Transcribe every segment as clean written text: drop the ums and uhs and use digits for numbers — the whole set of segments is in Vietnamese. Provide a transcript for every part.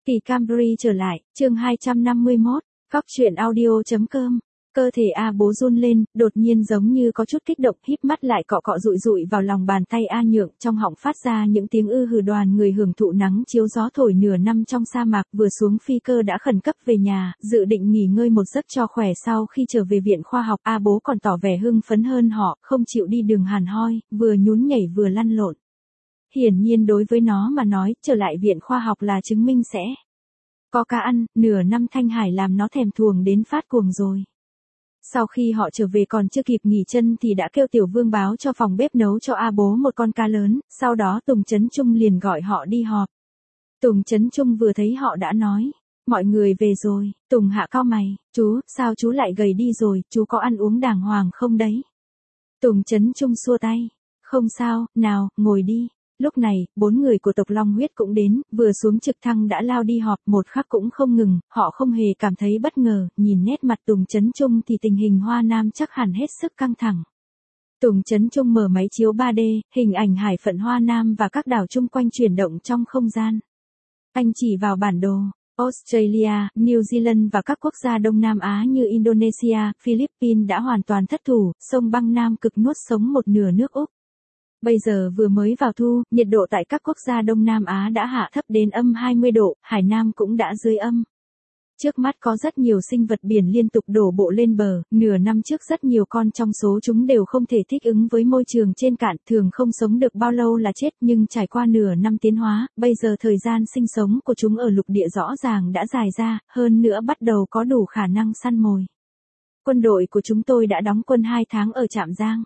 Kỳ Camry trở lại, chương 251, Cóc truyện audio.com. Cơ thể A Bố run lên, đột nhiên giống như có chút kích động, híp mắt lại cọ cọ dụi dụi vào lòng bàn tay A Nhượng, trong họng phát ra những tiếng ư hừ. Đoàn người hưởng thụ nắng chiếu gió thổi nửa năm trong sa mạc, vừa xuống phi cơ đã khẩn cấp về nhà, dự định nghỉ ngơi một giấc cho khỏe. Sau khi trở về viện khoa học, A Bố còn tỏ vẻ hưng phấn hơn họ, không chịu đi đường hàn hoi, vừa nhún nhảy vừa lăn lộn. Hiển nhiên đối với nó mà nói, trở lại viện khoa học là chứng minh sẽ có cá ăn. Nửa năm Thanh Hải làm nó thèm thuồng đến phát cuồng rồi. Sau khi họ trở về còn chưa kịp nghỉ chân thì đã kêu Tiểu Vương báo cho phòng bếp nấu cho A Bố một con cá lớn, sau đó Tùng Chấn Trung liền gọi họ đi họp. Tùng Chấn Trung vừa thấy họ đã nói, mọi người về rồi. Tùng Hạ cau mày, chú, sao chú lại gầy đi rồi, chú có ăn uống đàng hoàng không đấy? Tùng Chấn Trung xua tay, không sao, nào, ngồi đi. Lúc này, 4 người của tộc Long Huyết cũng đến, vừa xuống trực thăng đã lao đi họp, một khắc cũng không ngừng, họ không hề cảm thấy bất ngờ, nhìn nét mặt Tùng Chấn Trung thì tình hình Hoa Nam chắc hẳn hết sức căng thẳng. Tùng Chấn Trung mở máy chiếu 3D, hình ảnh hải phận Hoa Nam và các đảo chung quanh chuyển động trong không gian. Anh chỉ vào bản đồ, Australia, New Zealand và các quốc gia Đông Nam Á như Indonesia, Philippines đã hoàn toàn thất thủ, sông băng Nam Cực nuốt sống một nửa nước Úc. Bây giờ vừa mới vào thu, nhiệt độ tại các quốc gia Đông Nam Á đã hạ thấp đến âm 20 độ, Hải Nam cũng đã dưới âm. Trước mắt có rất nhiều sinh vật biển liên tục đổ bộ lên bờ, nửa năm trước rất nhiều con trong số chúng đều không thể thích ứng với môi trường trên cạn, thường không sống được bao lâu là chết, nhưng trải qua nửa năm tiến hóa, bây giờ thời gian sinh sống của chúng ở lục địa rõ ràng đã dài ra, hơn nữa bắt đầu có đủ khả năng săn mồi. Quân đội của chúng tôi đã đóng quân 2 tháng ở Trạm Giang.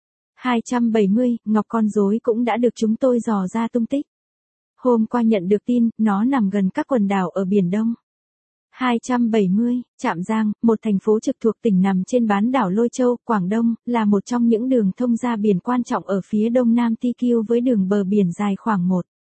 270, ngọc con rối cũng đã được chúng tôi dò ra tung tích. Hôm qua nhận được tin, nó nằm gần các quần đảo ở Biển Đông. 270, Trạm Giang, một thành phố trực thuộc tỉnh nằm trên bán đảo Lôi Châu, Quảng Đông, là một trong những đường thông ra biển quan trọng ở phía đông nam TQ với đường bờ biển dài khoảng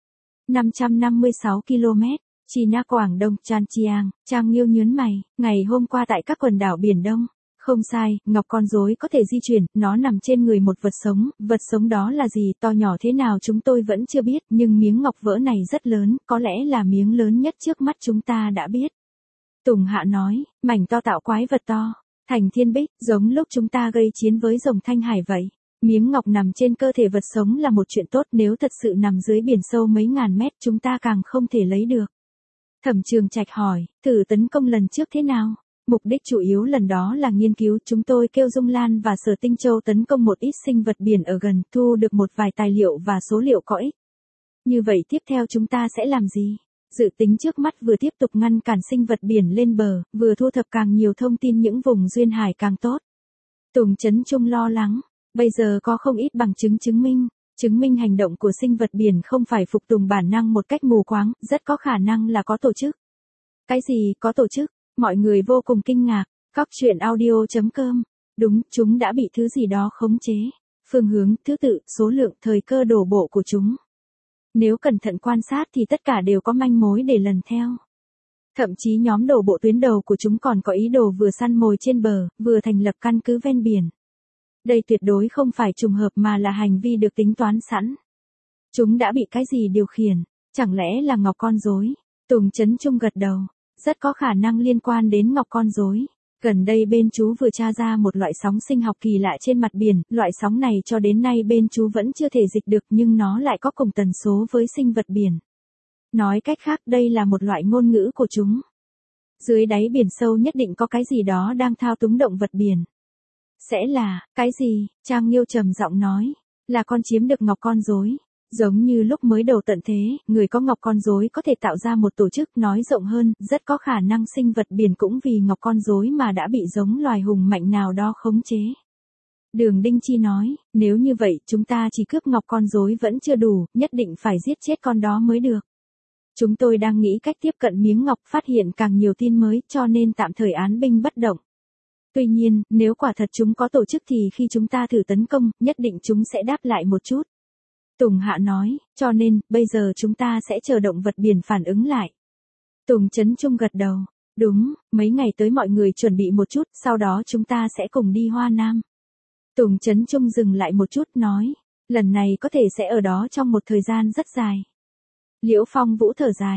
1,556 km. China Quảng Đông, Chan Chiang, Trang Nghiêu nhớn mày, ngày hôm qua tại các quần đảo Biển Đông. Không sai, ngọc con rối có thể di chuyển, nó nằm trên người một vật sống đó là gì, to nhỏ thế nào chúng tôi vẫn chưa biết, nhưng miếng ngọc vỡ này rất lớn, có lẽ là miếng lớn nhất trước mắt chúng ta đã biết. Tùng Hạ nói, mảnh to tạo quái vật to, thành thiên bích, giống lúc chúng ta gây chiến với rồng Thanh Hải vậy. Miếng ngọc nằm trên cơ thể vật sống là một chuyện tốt, nếu thật sự nằm dưới biển sâu mấy ngàn mét chúng ta càng không thể lấy được. Thẩm Trường Trạch hỏi, thử tấn công lần trước thế nào? Mục đích chủ yếu lần đó là nghiên cứu, chúng tôi kêu Dung Lan và Sở Tinh Châu tấn công một ít sinh vật biển ở gần, thu được một vài tài liệu và số liệu có ích. Như vậy tiếp theo chúng ta sẽ làm gì? Dự tính trước mắt vừa tiếp tục ngăn cản sinh vật biển lên bờ, vừa thu thập càng nhiều thông tin những vùng duyên hải càng tốt. Tùng Chấn Trung lo lắng, bây giờ có không ít bằng chứng chứng minh hành động của sinh vật biển không phải phục tùng bản năng một cách mù quáng, rất có khả năng là có tổ chức. Cái gì có tổ chức? Mọi người vô cùng kinh ngạc. Cóc truyện audio.com. Đúng, chúng đã bị thứ gì đó khống chế. Phương hướng, thứ tự, số lượng, thời cơ đổ bộ của chúng. Nếu cẩn thận quan sát thì tất cả đều có manh mối để lần theo. Thậm chí nhóm đổ bộ tuyến đầu của chúng còn có ý đồ vừa săn mồi trên bờ, vừa thành lập căn cứ ven biển. Đây tuyệt đối không phải trùng hợp mà là hành vi được tính toán sẵn. Chúng đã bị cái gì điều khiển? Chẳng lẽ là ngọc con rối? Tùng Chấn Trung gật đầu. Rất có khả năng liên quan đến ngọc con rối. Gần đây bên chú vừa tra ra một loại sóng sinh học kỳ lạ trên mặt biển, loại sóng này cho đến nay bên chú vẫn chưa thể dịch được nhưng nó lại có cùng tần số với sinh vật biển. Nói cách khác đây là một loại ngôn ngữ của chúng. Dưới đáy biển sâu nhất định có cái gì đó đang thao túng động vật biển. Sẽ là, cái gì? Trang Nghiêu trầm giọng nói, là con chiếm được ngọc con rối. Giống như lúc mới đầu tận thế, người có ngọc con rối có thể tạo ra một tổ chức, nói rộng hơn, rất có khả năng sinh vật biển cũng vì ngọc con rối mà đã bị giống loài hùng mạnh nào đó khống chế. Đường Đinh Chi nói, nếu như vậy chúng ta chỉ cướp ngọc con rối vẫn chưa đủ, nhất định phải giết chết con đó mới được. Chúng tôi đang nghĩ cách tiếp cận miếng ngọc, phát hiện càng nhiều tin mới cho nên tạm thời án binh bất động. Tuy nhiên, nếu quả thật chúng có tổ chức thì khi chúng ta thử tấn công, nhất định chúng sẽ đáp lại một chút. Tùng Hạ nói, cho nên, bây giờ chúng ta sẽ chờ động vật biển phản ứng lại. Tùng Chấn Trung gật đầu. Đúng, mấy ngày tới mọi người chuẩn bị một chút, sau đó chúng ta sẽ cùng đi Hoa Nam. Tùng Chấn Trung dừng lại một chút nói, lần này có thể sẽ ở đó trong một thời gian rất dài. Liễu Phong Vũ thở dài.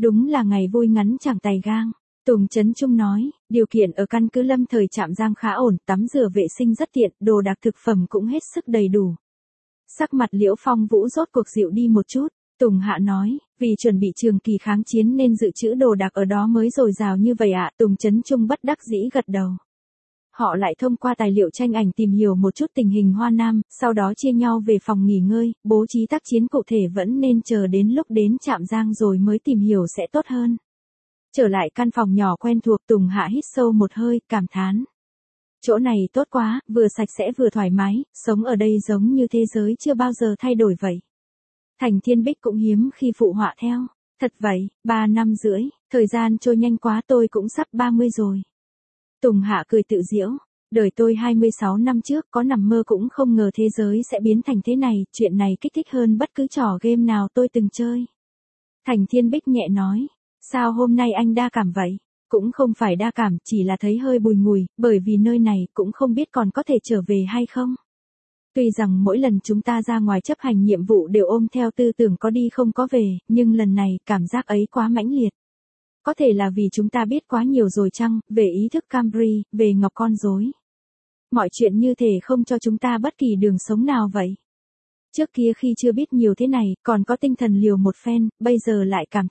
Đúng là ngày vui ngắn chẳng tày gang. Tùng Chấn Trung nói, điều kiện ở căn cứ Lâm Thời Trạm Giang khá ổn, tắm rửa vệ sinh rất tiện, đồ đạc thực phẩm cũng hết sức đầy đủ. Sắc mặt Liễu Phong Vũ rốt cuộc dịu đi một chút. Tùng Hạ nói, vì chuẩn bị trường kỳ kháng chiến nên dự trữ đồ đạc ở đó mới dồi dào như vậy ạ. Tùng Chấn Trung bất đắc dĩ gật đầu. Họ lại thông qua tài liệu tranh ảnh tìm hiểu một chút tình hình Hoa Nam, sau đó chia nhau về phòng nghỉ ngơi, bố trí tác chiến cụ thể vẫn nên chờ đến lúc đến Trạm Giang rồi mới tìm hiểu sẽ tốt hơn. Trở lại căn phòng nhỏ quen thuộc, Tùng Hạ hít sâu một hơi, cảm thán. Chỗ này tốt quá, vừa sạch sẽ vừa thoải mái, sống ở đây giống như thế giới chưa bao giờ thay đổi vậy. Thành Thiên Bích cũng hiếm khi phụ họa theo. Thật vậy, 3 năm rưỡi, thời gian trôi nhanh quá, tôi cũng sắp 30 rồi. Tùng Hạ cười tự giễu, đời tôi 26 năm trước có nằm mơ cũng không ngờ thế giới sẽ biến thành thế này, chuyện này kích thích hơn bất cứ trò game nào tôi từng chơi. Thành Thiên Bích nhẹ nói, sao hôm nay anh đa cảm vậy? Cũng không phải đa cảm, chỉ là thấy hơi bùi ngùi, bởi vì nơi này cũng không biết còn có thể trở về hay không. Tuy rằng mỗi lần chúng ta ra ngoài chấp hành nhiệm vụ đều ôm theo tư tưởng có đi không có về, nhưng lần này cảm giác ấy quá mãnh liệt. Có thể là vì chúng ta biết quá nhiều rồi chăng, về ý thức Cambry, về ngọc con rối. Mọi chuyện như thể không cho chúng ta bất kỳ đường sống nào vậy. Trước kia khi chưa biết nhiều thế này, còn có tinh thần liều một phen, bây giờ lại cảm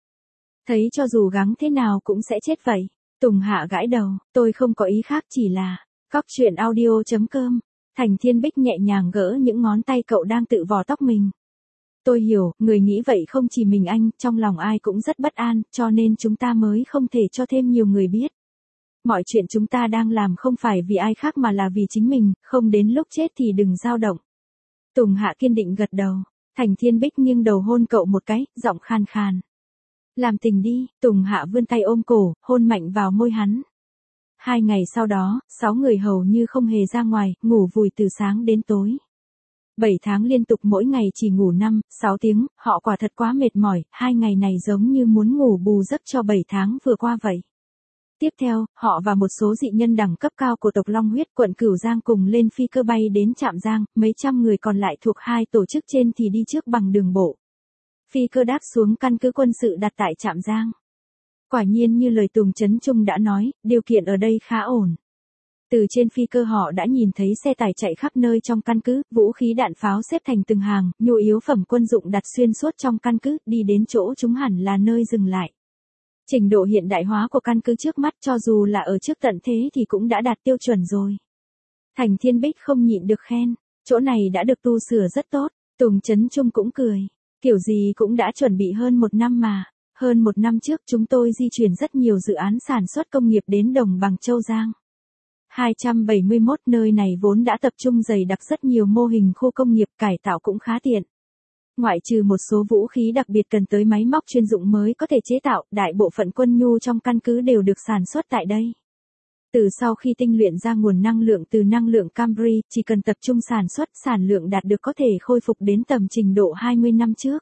thấy cho dù gắng thế nào cũng sẽ chết vậy. Tùng Hạ gãi đầu, tôi không có ý khác, chỉ là Cóc Truyện Audio.com. Thành Thiên Bích nhẹ nhàng gỡ những ngón tay cậu đang tự vò tóc mình. Tôi hiểu, người nghĩ vậy không chỉ mình anh, trong lòng ai cũng rất bất an, cho nên chúng ta mới không thể cho thêm nhiều người biết. Mọi chuyện chúng ta đang làm không phải vì ai khác mà là vì chính mình, không đến lúc chết thì đừng dao động. Tùng Hạ kiên định gật đầu. Thành Thiên Bích nghiêng đầu hôn cậu một cái, giọng khan khan. Làm tình đi. Tùng Hạ vươn tay ôm cổ, hôn mạnh vào môi hắn. 2 ngày sau đó, 6 người hầu như không hề ra ngoài, ngủ vùi từ sáng đến tối. 7 tháng liên tục mỗi ngày chỉ ngủ 5, 6 tiếng, họ quả thật quá mệt mỏi, 2 ngày này giống như muốn ngủ bù giấc cho 7 tháng vừa qua vậy. Tiếp theo, họ và một số dị nhân đẳng cấp cao của tộc Long Huyết quận Cửu Giang cùng lên phi cơ bay đến Trạm Giang, mấy trăm người còn lại thuộc 2 tổ chức trên thì đi trước bằng đường bộ. Phi cơ đáp xuống căn cứ quân sự đặt tại Trạm Giang. Quả nhiên như lời Tùng Chấn Trung đã nói, điều kiện ở đây khá ổn. Từ trên phi cơ họ đã nhìn thấy xe tải chạy khắp nơi trong căn cứ, vũ khí đạn pháo xếp thành từng hàng, nhu yếu phẩm quân dụng đặt xuyên suốt trong căn cứ, đi đến chỗ chúng hẳn là nơi dừng lại. Trình độ hiện đại hóa của căn cứ trước mắt cho dù là ở trước tận thế thì cũng đã đạt tiêu chuẩn rồi. Thành Thiên Bích không nhịn được khen, chỗ này đã được tu sửa rất tốt. Tùng Chấn Trung cũng cười, kiểu gì cũng đã chuẩn bị hơn 1 năm mà. Hơn 1 năm trước chúng tôi di chuyển rất nhiều dự án sản xuất công nghiệp đến đồng bằng Châu Giang. 271 nơi này vốn đã tập trung dày đặc rất nhiều mô hình khu công nghiệp, cải tạo cũng khá tiện. Ngoại trừ một số vũ khí đặc biệt cần tới máy móc chuyên dụng mới có thể chế tạo, đại bộ phận quân nhu trong căn cứ đều được sản xuất tại đây. Từ sau khi tinh luyện ra nguồn năng lượng từ năng lượng Cambry, chỉ cần tập trung sản xuất, sản lượng đạt được có thể khôi phục đến tầm trình độ 20 năm trước.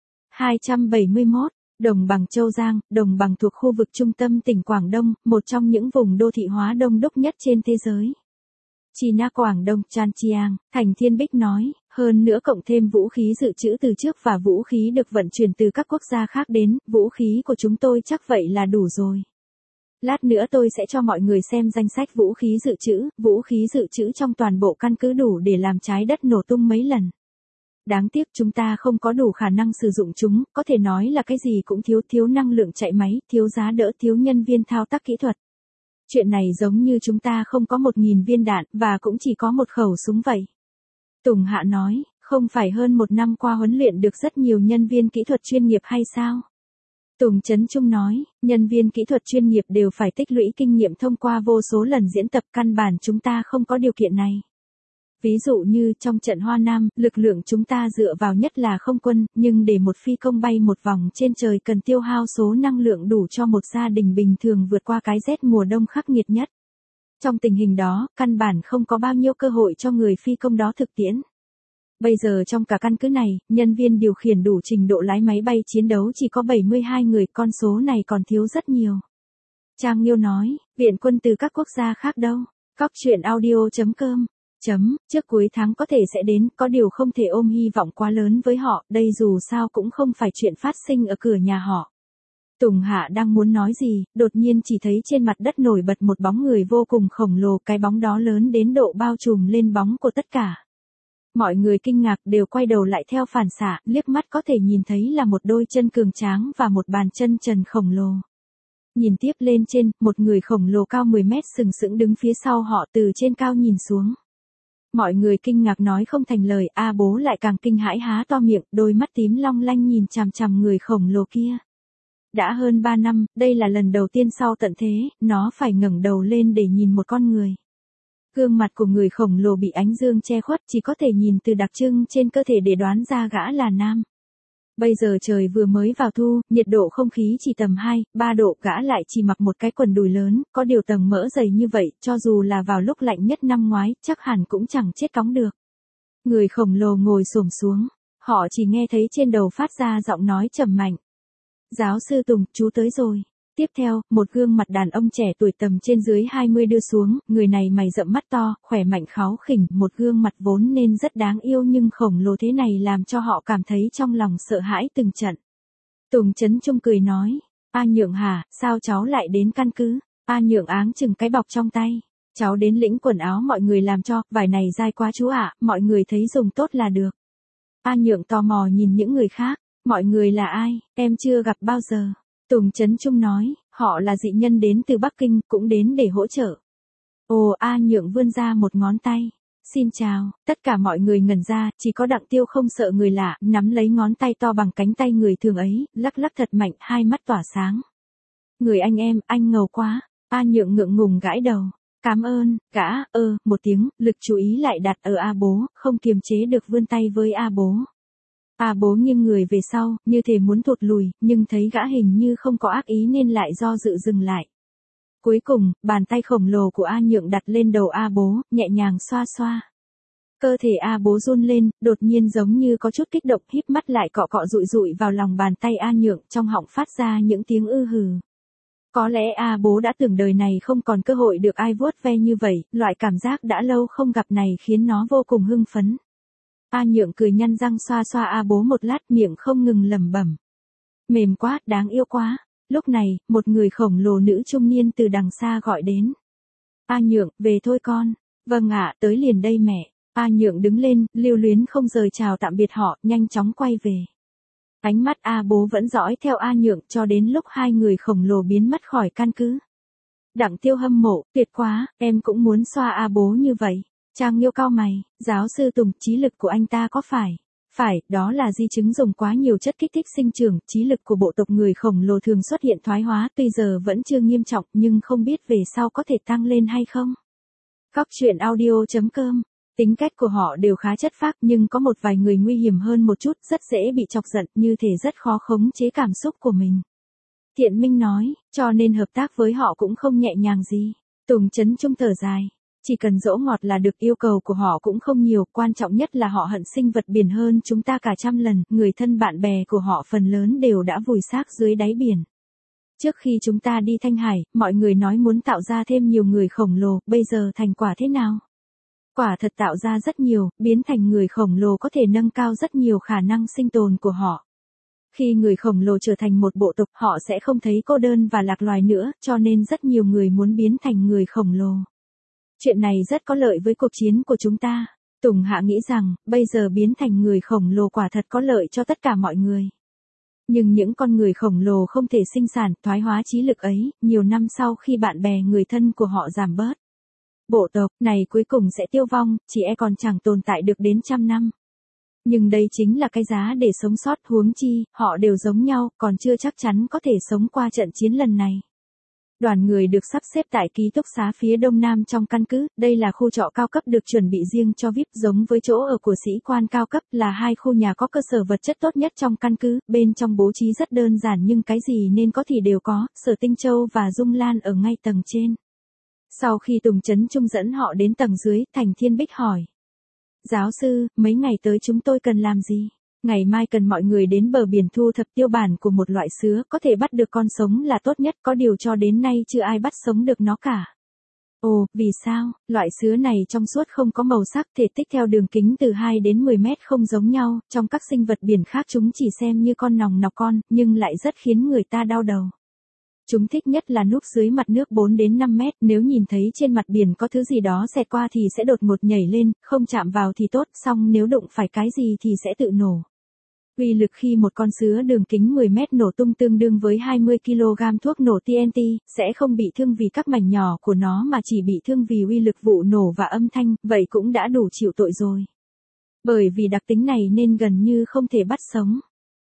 271. Đồng bằng Châu Giang, đồng bằng thuộc khu vực trung tâm tỉnh Quảng Đông, một trong những vùng đô thị hóa đông đúc nhất trên thế giới. China Quảng Đông Chanchiang, Thành Thiên Bích nói, hơn nữa cộng thêm vũ khí dự trữ từ trước và vũ khí được vận chuyển từ các quốc gia khác đến, vũ khí của chúng tôi chắc vậy là đủ rồi. Lát nữa tôi sẽ cho mọi người xem danh sách vũ khí dự trữ trong toàn bộ căn cứ đủ để làm trái đất nổ tung mấy lần. Đáng tiếc chúng ta không có đủ khả năng sử dụng chúng, có thể nói là cái gì cũng thiếu năng lượng chạy máy, thiếu giá đỡ, thiếu nhân viên thao tác kỹ thuật. Chuyện này giống như chúng ta không có 1.000 viên đạn, và cũng chỉ có một khẩu súng vậy. Tùng Hạ nói, không phải hơn 1 năm qua huấn luyện được rất nhiều nhân viên kỹ thuật chuyên nghiệp hay sao? Tùng Chấn Trung nói, nhân viên kỹ thuật chuyên nghiệp đều phải tích lũy kinh nghiệm thông qua vô số lần diễn tập, căn bản chúng ta không có điều kiện này. Ví dụ như trong trận Hoa Nam, lực lượng chúng ta dựa vào nhất là không quân, nhưng để một phi công bay một vòng trên trời cần tiêu hao số năng lượng đủ cho một gia đình bình thường vượt qua cái rét mùa đông khắc nghiệt nhất. Trong tình hình đó, căn bản không có bao nhiêu cơ hội cho người phi công đó thực tiễn. Bây giờ trong cả căn cứ này, nhân viên điều khiển đủ trình độ lái máy bay chiến đấu chỉ có 72 người, con số này còn thiếu rất nhiều. Trang Nghiêu nói, viện quân từ các quốc gia khác đâu? Cóc Truyện Audio.com. Trước cuối tháng có thể sẽ đến, có điều không thể ôm hy vọng quá lớn với họ, đây dù sao cũng không phải chuyện phát sinh ở cửa nhà họ. Tùng Hạ đang muốn nói gì, đột nhiên chỉ thấy trên mặt đất nổi bật một bóng người vô cùng khổng lồ, cái bóng đó lớn đến độ bao trùm lên bóng của tất cả. Mọi người kinh ngạc đều quay đầu lại theo phản xạ, liếc mắt có thể nhìn thấy là một đôi chân cường tráng và một bàn chân trần khổng lồ. Nhìn tiếp lên trên, một người khổng lồ cao 10 mét sừng sững đứng phía sau họ từ trên cao nhìn xuống. Mọi người kinh ngạc nói không thành lời, A Bố lại càng kinh hãi há to miệng, đôi mắt tím long lanh nhìn chằm chằm người khổng lồ kia. Đã hơn 3 năm, đây là lần đầu tiên sau tận thế, nó phải ngẩng đầu lên để nhìn một con người. Gương mặt của người khổng lồ bị ánh dương che khuất, chỉ có thể nhìn từ đặc trưng trên cơ thể để đoán ra gã là nam. Bây giờ trời vừa mới vào thu, nhiệt độ không khí chỉ tầm 2, 3 độ, gã lại chỉ mặc một cái quần đùi lớn, có điều tầng mỡ dày như vậy, cho dù là vào lúc lạnh nhất năm ngoái, chắc hẳn cũng chẳng chết cóng được. Người khổng lồ ngồi xổm xuống, họ chỉ nghe thấy trên đầu phát ra giọng nói trầm mạnh. Giáo sư Tùng, chú tới rồi. Tiếp theo, một gương mặt đàn ông trẻ tuổi tầm trên dưới 20 đưa xuống, người này mày rậm mắt to, khỏe mạnh kháu khỉnh, một gương mặt vốn nên rất đáng yêu nhưng khổng lồ thế này làm cho họ cảm thấy trong lòng sợ hãi từng trận. Tùng Chấn Trung cười nói, A Nhượng hả, sao cháu lại đến căn cứ? A Nhượng áng chừng cái bọc trong tay. Cháu đến lĩnh quần áo mọi người làm cho, vải này dai quá chú ạ, mọi người thấy dùng tốt là được. A Nhượng tò mò nhìn những người khác, mọi người là ai, em chưa gặp bao giờ. Tùng Chấn Trung nói, họ là dị nhân đến từ Bắc Kinh, cũng đến để hỗ trợ. Ồ, A Nhượng vươn ra một ngón tay. Xin chào, tất cả mọi người ngẩn ra, chỉ có Đặng Tiêu không sợ người lạ, nắm lấy ngón tay to bằng cánh tay người thường ấy, lắc lắc thật mạnh, hai mắt tỏa sáng. Người anh em, anh ngầu quá. A Nhượng ngượng ngùng gãi đầu. Cảm ơn, gã, một tiếng, lực chú ý lại đặt ở A Bố, không kiềm chế được vươn tay với A Bố. A Bố nghiêng người về sau, như thể muốn thụt lùi, nhưng thấy gã hình như không có ác ý nên lại do dự dừng lại. Cuối cùng, bàn tay khổng lồ của A Nhượng đặt lên đầu A Bố, nhẹ nhàng xoa xoa. Cơ thể A Bố run lên, đột nhiên giống như có chút kích động, híp mắt lại cọ cọ dụi dụi vào lòng bàn tay A Nhượng, trong họng phát ra những tiếng ư hừ. Có lẽ A Bố đã tưởng đời này không còn cơ hội được ai vuốt ve như vậy, loại cảm giác đã lâu không gặp này khiến nó vô cùng hưng phấn. A Nhượng cười nhăn răng xoa xoa A Bố một lát, miệng không ngừng lẩm bẩm. Mềm quá, đáng yêu quá. Lúc này, một người khổng lồ nữ trung niên từ đằng xa gọi đến. A Nhượng, về thôi con. Vâng ạ, tới liền đây mẹ. A Nhượng đứng lên, lưu luyến không rời chào tạm biệt họ, nhanh chóng quay về. Ánh mắt A Bố vẫn dõi theo A Nhượng cho đến lúc hai người khổng lồ biến mất khỏi căn cứ. Đặng Tiêu hâm mộ, tuyệt quá, em cũng muốn xoa A Bố như vậy. Trang Nghiêu cau mày, giáo sư Tùng, trí lực của anh ta có phải? Phải, đó là di chứng dùng quá nhiều chất kích thích sinh trưởng, trí lực của bộ tộc người khổng lồ thường xuất hiện thoái hóa, tuy giờ vẫn chưa nghiêm trọng, nhưng không biết về sau có thể tăng lên hay không. Góc truyện audio.com. Tính cách của họ đều khá chất phác nhưng có một vài người nguy hiểm hơn một chút, rất dễ bị chọc giận, như thể rất khó khống chế cảm xúc của mình. Thiện Minh nói, cho nên hợp tác với họ cũng không nhẹ nhàng gì. Tùng Chấn Trung thở dài. Chỉ cần dỗ ngọt là được, yêu cầu của họ cũng không nhiều, quan trọng nhất là họ hận sinh vật biển hơn chúng ta cả trăm lần, người thân bạn bè của họ phần lớn đều đã vùi xác dưới đáy biển. Trước khi chúng ta đi Thanh Hải, mọi người nói muốn tạo ra thêm nhiều người khổng lồ, bây giờ thành quả thế nào? Quả thật tạo ra rất nhiều, biến thành người khổng lồ có thể nâng cao rất nhiều khả năng sinh tồn của họ. Khi người khổng lồ trở thành một bộ tộc, họ sẽ không thấy cô đơn và lạc loài nữa, cho nên rất nhiều người muốn biến thành người khổng lồ. Chuyện này rất có lợi với cuộc chiến của chúng ta. Tùng Hạ nghĩ rằng, bây giờ biến thành người khổng lồ quả thật có lợi cho tất cả mọi người. Nhưng những con người khổng lồ không thể sinh sản, thoái hóa trí lực ấy, nhiều năm sau khi bạn bè người thân của họ giảm bớt. Bộ tộc này cuối cùng sẽ tiêu vong, chỉ e còn chẳng tồn tại được đến trăm năm. Nhưng đây chính là cái giá để sống sót, huống chi, họ đều giống nhau, còn chưa chắc chắn có thể sống qua trận chiến lần này. Đoàn người được sắp xếp tại ký túc xá phía đông nam trong căn cứ, đây là khu trọ cao cấp được chuẩn bị riêng cho VIP, giống với chỗ ở của sĩ quan cao cấp, là hai khu nhà có cơ sở vật chất tốt nhất trong căn cứ, bên trong bố trí rất đơn giản nhưng cái gì nên có thì đều có, Sở Tinh Châu và Dung Lan ở ngay tầng trên. Sau khi Tùng Chấn Trung dẫn họ đến tầng dưới, Thành Thiên Bích hỏi. Giáo sư, mấy ngày tới chúng tôi cần làm gì? Ngày mai cần mọi người đến bờ biển thu thập tiêu bản của một loại sứa, có thể bắt được con sống là tốt nhất, có điều cho đến nay chưa ai bắt sống được nó cả. Ồ, vì sao? Loại sứa này trong suốt không có màu sắc, thể tích theo đường kính từ 2 đến 10 mét không giống nhau, trong các sinh vật biển khác chúng chỉ xem như con nòng nọc con, nhưng lại rất khiến người ta đau đầu. Chúng thích nhất là núp dưới mặt nước 4 đến 5 mét, nếu nhìn thấy trên mặt biển có thứ gì đó xẹt qua thì sẽ đột ngột nhảy lên, không chạm vào thì tốt, xong nếu đụng phải cái gì thì sẽ tự nổ. Uy lực khi một con sứa đường kính 10 mét nổ tung tương đương với 20 kg thuốc nổ TNT, sẽ không bị thương vì các mảnh nhỏ của nó mà chỉ bị thương vì uy lực vụ nổ và âm thanh, vậy cũng đã đủ chịu tội rồi. Bởi vì đặc tính này nên gần như không thể bắt sống.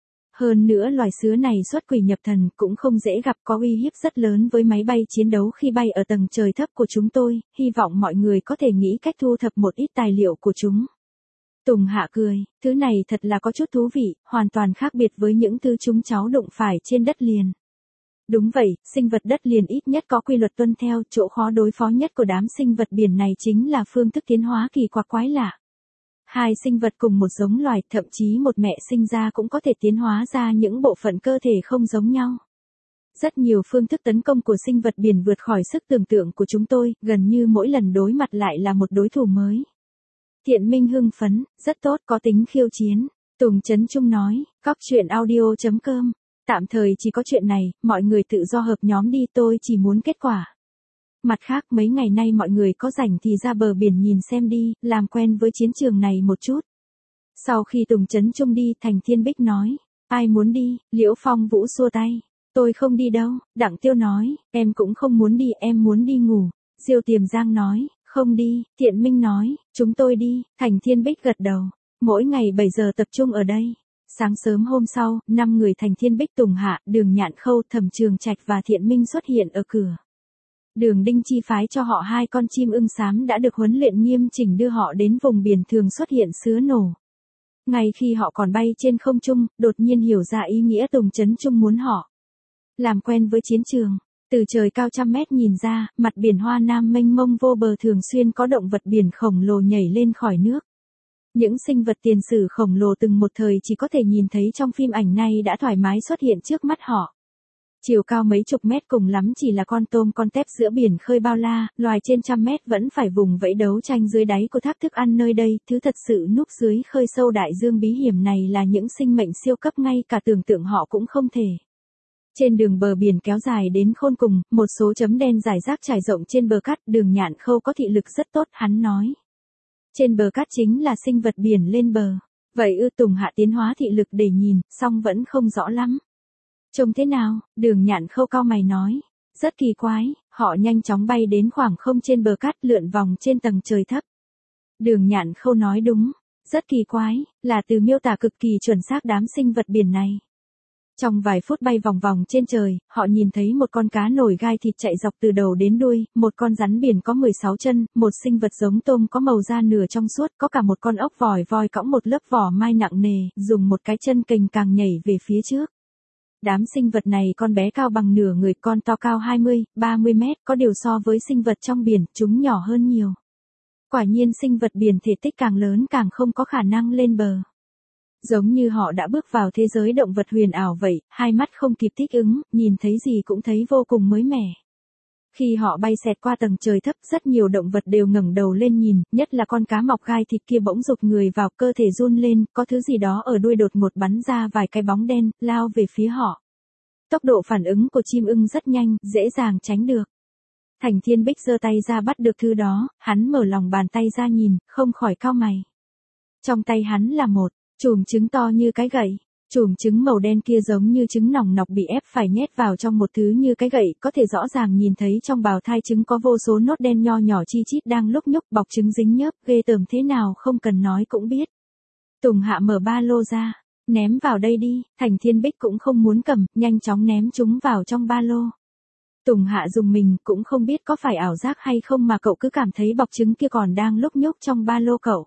Hơn nữa loài sứa này xuất quỷ nhập thần cũng không dễ gặp, có uy hiếp rất lớn với máy bay chiến đấu khi bay ở tầng trời thấp của chúng tôi, hy vọng mọi người có thể nghĩ cách thu thập một ít tài liệu của chúng. Tùng Hạ cười, thứ này thật là có chút thú vị, hoàn toàn khác biệt với những thứ chúng cháu đụng phải trên đất liền. Đúng vậy, sinh vật đất liền ít nhất có quy luật tuân theo, chỗ khó đối phó nhất của đám sinh vật biển này chính là phương thức tiến hóa kỳ quặc quái lạ. Hai sinh vật cùng một giống loài, thậm chí một mẹ sinh ra cũng có thể tiến hóa ra những bộ phận cơ thể không giống nhau. Rất nhiều phương thức tấn công của sinh vật biển vượt khỏi sức tưởng tượng của chúng tôi, gần như mỗi lần đối mặt lại là một đối thủ mới. Thiện Minh hưng phấn, rất tốt, có tính khiêu chiến. Tùng Trấn Trung nói, coctruyện.audio.com. Tạm thời chỉ có chuyện này, mọi người tự do hợp nhóm đi, tôi chỉ muốn kết quả. Mặt khác mấy ngày nay mọi người có rảnh thì ra bờ biển nhìn xem đi, làm quen với chiến trường này một chút. Sau khi Tùng Trấn Trung đi, Thành Thiên Bích nói, ai muốn đi, Liễu Phong Vũ xua tay. Tôi không đi đâu, Đặng Tiêu nói, em cũng không muốn đi, em muốn đi ngủ. Diêu Tiềm Giang nói, không đi, Thiện Minh nói, chúng tôi đi, Thành Thiên Bích gật đầu. Mỗi ngày 7 giờ tập trung ở đây. Sáng sớm hôm sau, 5 người Thành Thiên Bích, Tùng Hạ, Đường Nhạn Khâu, Thẩm Trường Trạch và Thiện Minh xuất hiện ở cửa. Đường Đinh Chi phái cho họ 2 con chim ưng xám đã được huấn luyện nghiêm chỉnh đưa họ đến vùng biển thường xuất hiện sứa nổ. Ngay khi họ còn bay trên không trung, đột nhiên hiểu ra ý nghĩa Tùng Trấn Trung muốn họ làm quen với chiến trường. Từ trời cao trăm mét nhìn ra, mặt biển Hoa Nam mênh mông vô bờ, thường xuyên có động vật biển khổng lồ nhảy lên khỏi nước. Những sinh vật tiền sử khổng lồ từng một thời chỉ có thể nhìn thấy trong phim ảnh nay đã thoải mái xuất hiện trước mắt họ. Chiều cao mấy chục mét cùng lắm chỉ là con tôm con tép giữa biển khơi bao la, loài trên trăm mét vẫn phải vùng vẫy đấu tranh dưới đáy của thác thức ăn nơi đây, thứ thật sự núp dưới khơi sâu đại dương bí hiểm này là những sinh mệnh siêu cấp ngay cả tưởng tượng họ cũng không thể. Trên đường bờ biển kéo dài đến khôn cùng, một số chấm đen rải rác trải rộng trên bờ cát, Đường Nhạn Khâu có thị lực rất tốt, hắn nói. Trên bờ cát chính là sinh vật biển lên bờ. Vậy Tùng Hạ tiến hóa thị lực để nhìn, song vẫn không rõ lắm. Trông thế nào? Đường Nhạn Khâu cau mày nói. Rất kỳ quái, họ nhanh chóng bay đến khoảng không trên bờ cát, lượn vòng trên tầng trời thấp. Đường Nhạn Khâu nói đúng. Rất kỳ quái, là từ miêu tả cực kỳ chuẩn xác đám sinh vật biển này. Trong vài phút bay vòng vòng trên trời, họ nhìn thấy một con cá nổi gai thịt chạy dọc từ đầu đến đuôi, một con rắn biển có 16 chân, một sinh vật giống tôm có màu da nửa trong suốt, có cả một con ốc vòi voi cõng một lớp vỏ mai nặng nề, dùng một cái chân kềnh càng nhảy về phía trước. Đám sinh vật này con bé cao bằng nửa người, con to cao 20, 30 mét, có điều so với sinh vật trong biển, chúng nhỏ hơn nhiều. Quả nhiên sinh vật biển thể tích càng lớn càng không có khả năng lên bờ. Giống như họ đã bước vào thế giới động vật huyền ảo vậy, hai mắt không kịp thích ứng, nhìn thấy gì cũng thấy vô cùng mới mẻ. Khi họ bay xẹt qua tầng trời thấp, rất nhiều động vật đều ngẩng đầu lên nhìn, nhất là con cá mọc gai thịt kia bỗng giục người vào, cơ thể run lên, có thứ gì đó ở đuôi đột ngột bắn ra vài cái bóng đen, lao về phía họ. Tốc độ phản ứng của chim ưng rất nhanh, dễ dàng tránh được. Thành Thiên Bích giơ tay ra bắt được thứ đó, hắn mở lòng bàn tay ra nhìn, không khỏi cau mày. Trong tay hắn là một chùm trứng to như cái gậy. Chùm trứng màu đen kia giống như trứng nòng nọc bị ép phải nhét vào trong một thứ như cái gậy, có thể rõ ràng nhìn thấy trong bào thai trứng có vô số nốt đen nho nhỏ chi chít đang lúc nhúc, bọc trứng dính nhớp, ghê tởm thế nào không cần nói cũng biết. Tùng Hạ mở ba lô ra, ném vào đây đi, Thành Thiên Bích cũng không muốn cầm, nhanh chóng ném chúng vào trong ba lô. Tùng Hạ dùng mình, cũng không biết có phải ảo giác hay không mà cậu cứ cảm thấy bọc trứng kia còn đang lúc nhúc trong ba lô cậu.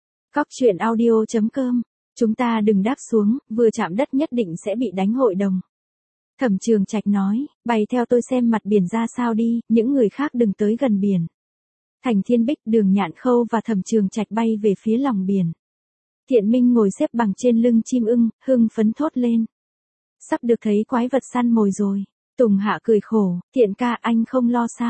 Coctruyện.audio.com. Chúng ta đừng đáp xuống, vừa chạm đất nhất định sẽ bị đánh hội đồng. Thẩm Trường Trạch nói, bay theo tôi xem mặt biển ra sao đi, những người khác đừng tới gần biển. Thành Thiên Bích, Đường Nhạn Khâu và Thẩm Trường Trạch bay về phía lòng biển. Thiện Minh ngồi xếp bằng trên lưng chim ưng, hưng phấn thốt lên. Sắp được thấy quái vật săn mồi rồi. Tùng Hạ cười khổ, Thiện ca anh không lo sao?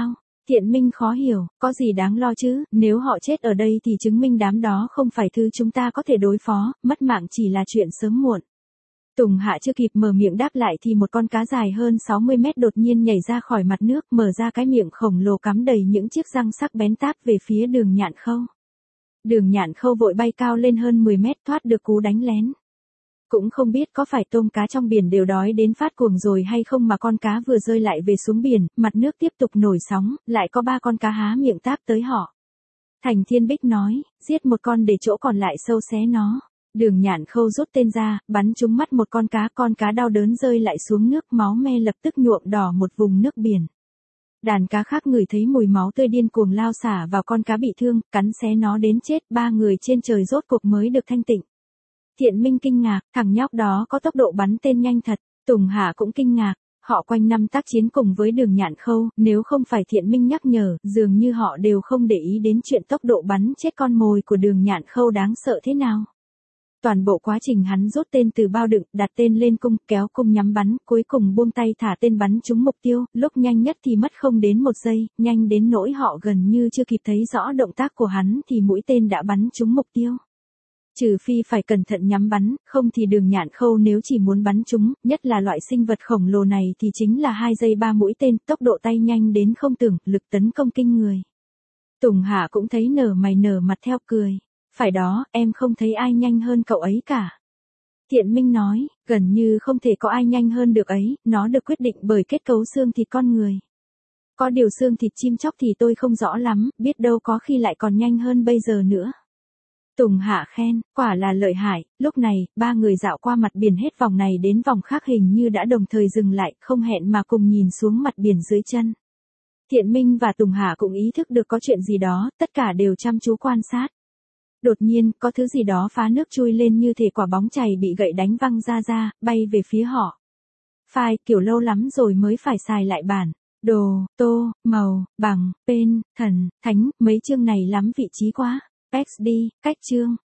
Thiện Minh khó hiểu, có gì đáng lo chứ, nếu họ chết ở đây thì chứng minh đám đó không phải thứ chúng ta có thể đối phó, mất mạng chỉ là chuyện sớm muộn. Tùng Hạ chưa kịp mở miệng đáp lại thì một con cá dài hơn 60 mét đột nhiên nhảy ra khỏi mặt nước, mở ra cái miệng khổng lồ cắm đầy những chiếc răng sắc bén táp về phía Đường Nhạn Khâu. Đường Nhạn Khâu vội bay cao lên hơn 10 mét thoát được cú đánh lén. Cũng không biết có phải tôm cá trong biển đều đói đến phát cuồng rồi hay không mà con cá vừa rơi lại về xuống biển, mặt nước tiếp tục nổi sóng, lại có 3 con cá há miệng táp tới họ. Thành Thiên Bích nói, giết một con để chỗ còn lại sâu xé nó. Đường Nhạn Khâu rút tên ra, bắn trúng mắt một con cá đau đớn rơi lại xuống nước, máu me lập tức nhuộm đỏ một vùng nước biển. Đàn cá khác ngửi thấy mùi máu tươi điên cuồng lao xả vào con cá bị thương, cắn xé nó đến chết, 3 người trên trời rốt cuộc mới được thanh tịnh. Thiện Minh kinh ngạc, thằng nhóc đó có tốc độ bắn tên nhanh thật. Tùng Hạ cũng kinh ngạc, họ quanh năm tác chiến cùng với Đường Nhạn Khâu, nếu không phải Thiện Minh nhắc nhở, dường như họ đều không để ý đến chuyện tốc độ bắn chết con mồi của Đường Nhạn Khâu đáng sợ thế nào. Toàn bộ quá trình hắn rút tên từ bao đựng, đặt tên lên cung, kéo cung nhắm bắn, cuối cùng buông tay thả tên bắn trúng mục tiêu, lúc nhanh nhất thì mất không đến 1 giây, nhanh đến nỗi họ gần như chưa kịp thấy rõ động tác của hắn thì mũi tên đã bắn trúng mục tiêu. Trừ phi phải cẩn thận nhắm bắn, không thì Đường Nhạn Khâu nếu chỉ muốn bắn chúng, nhất là loại sinh vật khổng lồ này thì chính là 2 giây 3 mũi tên, tốc độ tay nhanh đến không tưởng, lực tấn công kinh người. Tùng Hạ cũng thấy nở mày nở mặt theo cười. Phải đó, em không thấy ai nhanh hơn cậu ấy cả. Thiện Minh nói, gần như không thể có ai nhanh hơn được ấy, nó được quyết định bởi kết cấu xương thịt con người. Có điều xương thịt chim chóc thì tôi không rõ lắm, biết đâu có khi lại còn nhanh hơn bây giờ nữa. Tùng Hạ khen, quả là lợi hại. Lúc này, 3 người dạo qua mặt biển hết vòng này đến vòng khác hình như đã đồng thời dừng lại, không hẹn mà cùng nhìn xuống mặt biển dưới chân. Thiện Minh và Tùng Hạ cũng ý thức được có chuyện gì đó, tất cả đều chăm chú quan sát. Đột nhiên, có thứ gì đó phá nước chui lên như thể quả bóng chày bị gậy đánh văng ra, bay về phía họ. Phai, kiểu lâu lắm rồi mới phải xài lại bản. Đồ, tô, màu, bằng, pen, thần, thánh, mấy chương này lắm vị trí quá. XD, cách chương.